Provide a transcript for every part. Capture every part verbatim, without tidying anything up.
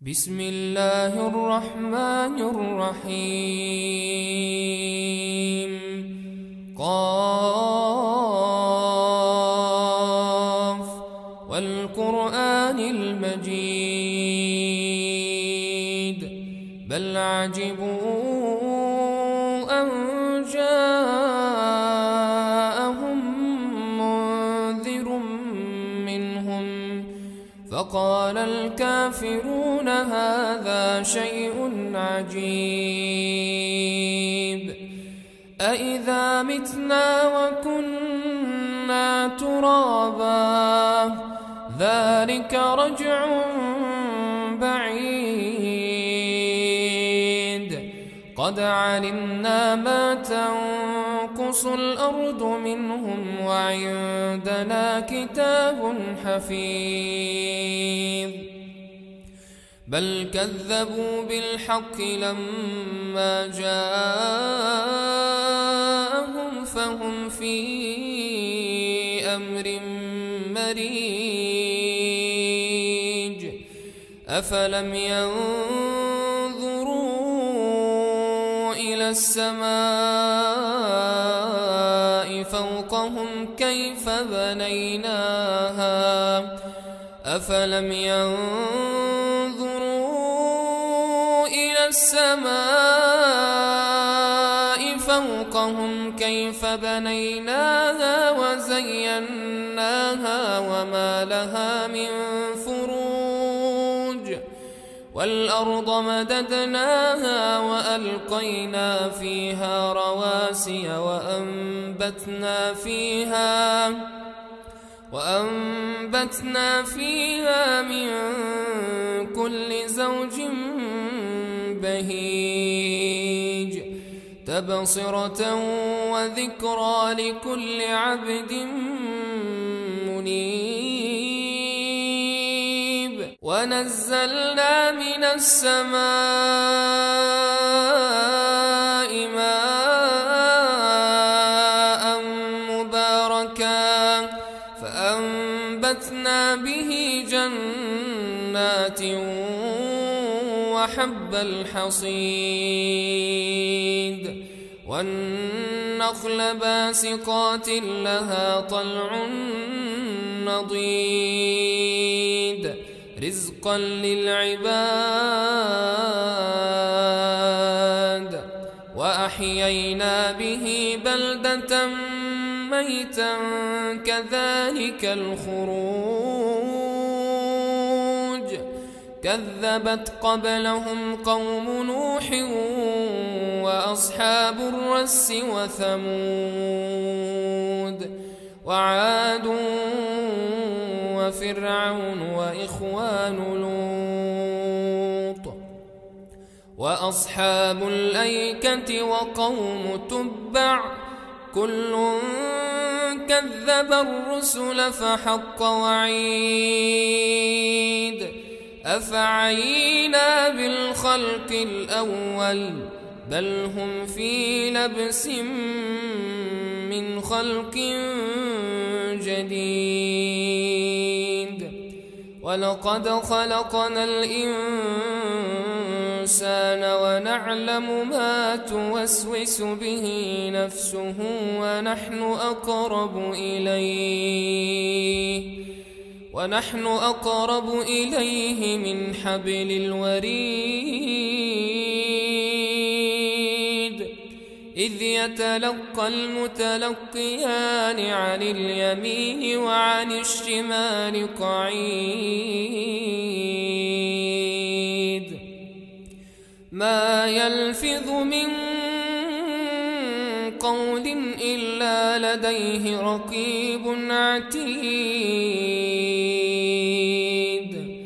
بسم الله الرحمن الرحيم. قاف والقرآن المجيد بل عجبوا أن جاءهم منذر منهم فقال الكافرون هذا شيء عجيب أإذا متنا وكنا ترابا ذلك رجع بعيد قد علمنا ما تنقص الأرض منهم وعندنا كتاب حفيظ بل كذبوا بالحق لما جاءهم فهم في أمر مريج أفلم ينظروا إلى السماء فوقهم كيف بنيناها أفلم ينظروا إلى السماء فوقهم كيف بنيناها وزيناها وما لها من فروج والأرض مددناها وألقينا فيها رواسي وأنبتنا فيها وأنبتنا فيها من كل زوج بهيج تبصرة وذكرى لكل عبد منيب ونزلنا من السماء ماء مباركا فأنبتنا به جنات وحب الحصيد والنخل باسقات لها طلع نضيد رزقا للعباد وأحيينا به بلدة ميتا كذلك الخروج كذبت قبلهم قوم نوح وأصحاب الرس وثمود وعاد وفرعون وإخوان لوط وأصحاب الأيكة وقوم تبع كل كذب الرسل فحق وعيد أفعينا بالخلق الأول بل هم في لبس من خلق جديد ولقد خلقنا الإنسان ونعلم ما توسوس به نفسه ونحن أقرب إليه ونحن أقرب إليه من حبل الوريد إذ يتلقى المتلقيان عن اليمين وعن الشمال قعيد ما يلفظ من قول إلا لديه رقيب عتيد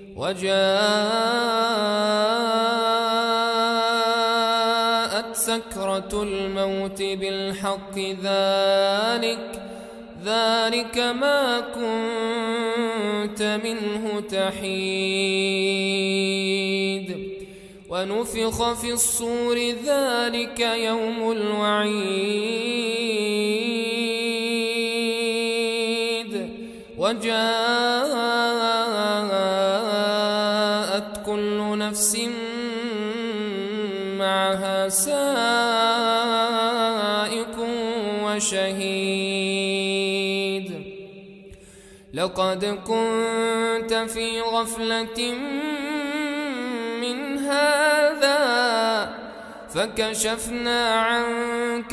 وجاءت سكرة الموت بالحق ذلك ذلك ما كنت منه تحيد ونفخ في الصور ذلك يوم وجاءت كل نفس معها سائق وشهيد لقد كنت في غفلة من هذا فكشفنا عنك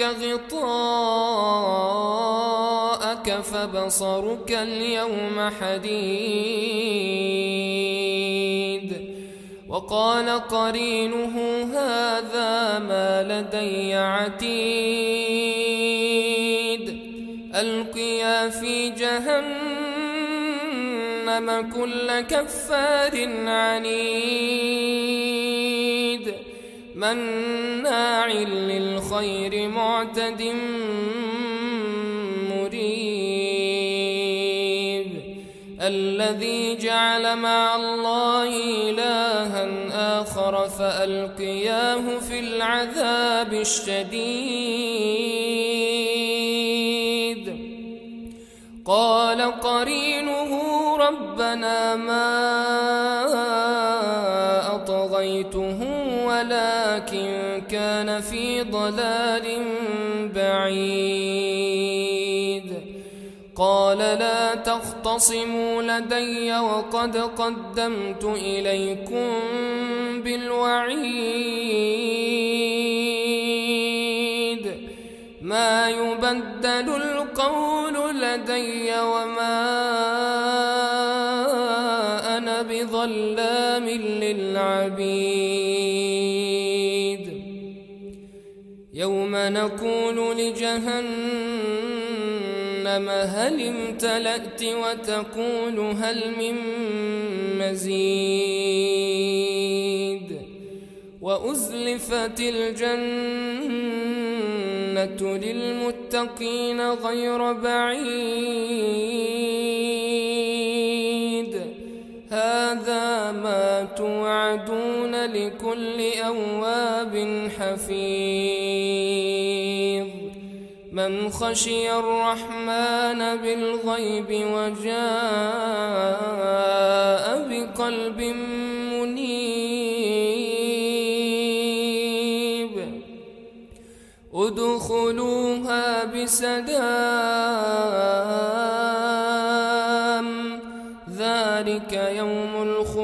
غطاءك فبصرك اليوم حديد وقال قرينه هذا ما لدي عتيد ألقيا في جهنم كل كفار عنيد مناع للخير معتد مريب الذي جعل مع الله إلها آخر فألقياه في العذاب الشديد قال قرينه ربنا ما أطغيته ولكن كان في ضلال بعيد قال لا تختصموا لدي وقد قدمت إليكم بالوعيد ما يبدل القول لدي وما أنا بظلام للعبيد يوم نقول لجهنم هل امتلأت وتقول هل من مزيد وأزلفت الجنة للمتقين غير بعيد هذا ما توعدون لكل أواب حفيظ من خشي الرحمن بالغيب وجاء بقلب منيب ادخلوها بسلام ذلك يوم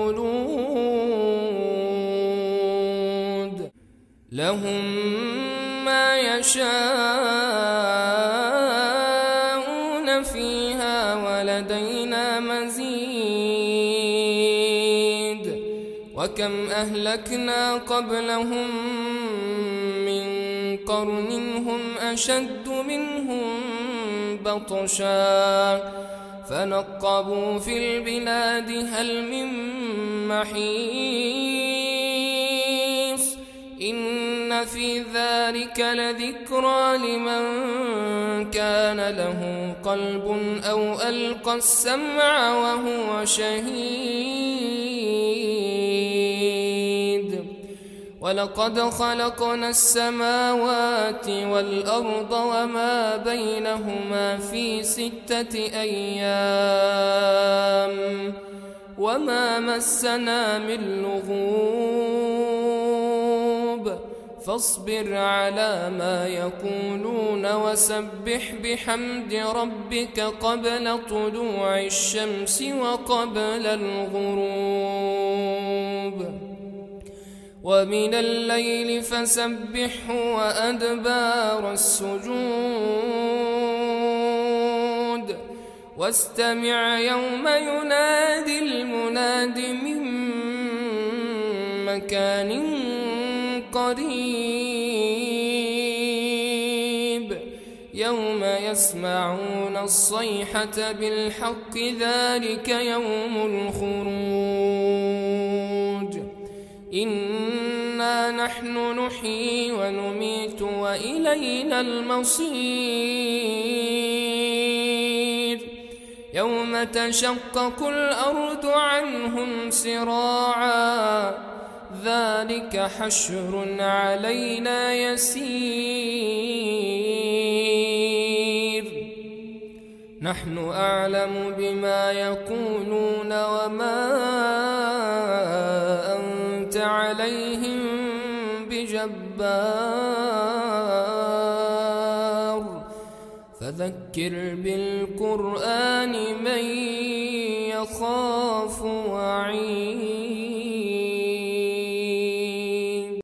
الخلود لهم ما يشاءون فيها ولدينا مزيد وكم أهلكنا قبلهم من قرن هم أشد منهم بطشا فنقبوا في البلاد هل من محيص إن في ذلك لذكرى لمن كان له قلب أو ألقى السمع وهو شهيد ولقد خلقنا السماوات والأرض وما بينهما في ستة أيام وما مسنا من لغوب فاصبر على ما يقولون وسبح بحمد ربك قبل طلوع الشمس وقبل الغروب ومن الليل فسبحه وأدبار السجود واستمع يوم ينادي المناد من مكان قريب يوم يسمعون الصيحة بالحق ذلك يوم الخروج إنا نحن نحيي ونميت وإلينا المصير يوم تشقق الأرض عنهم سراعا ذلك حشر علينا يسير نحن أعلم بما يقولون وما أنت عليهم بجبار فذكر بالقرآن من يخاف وعيد.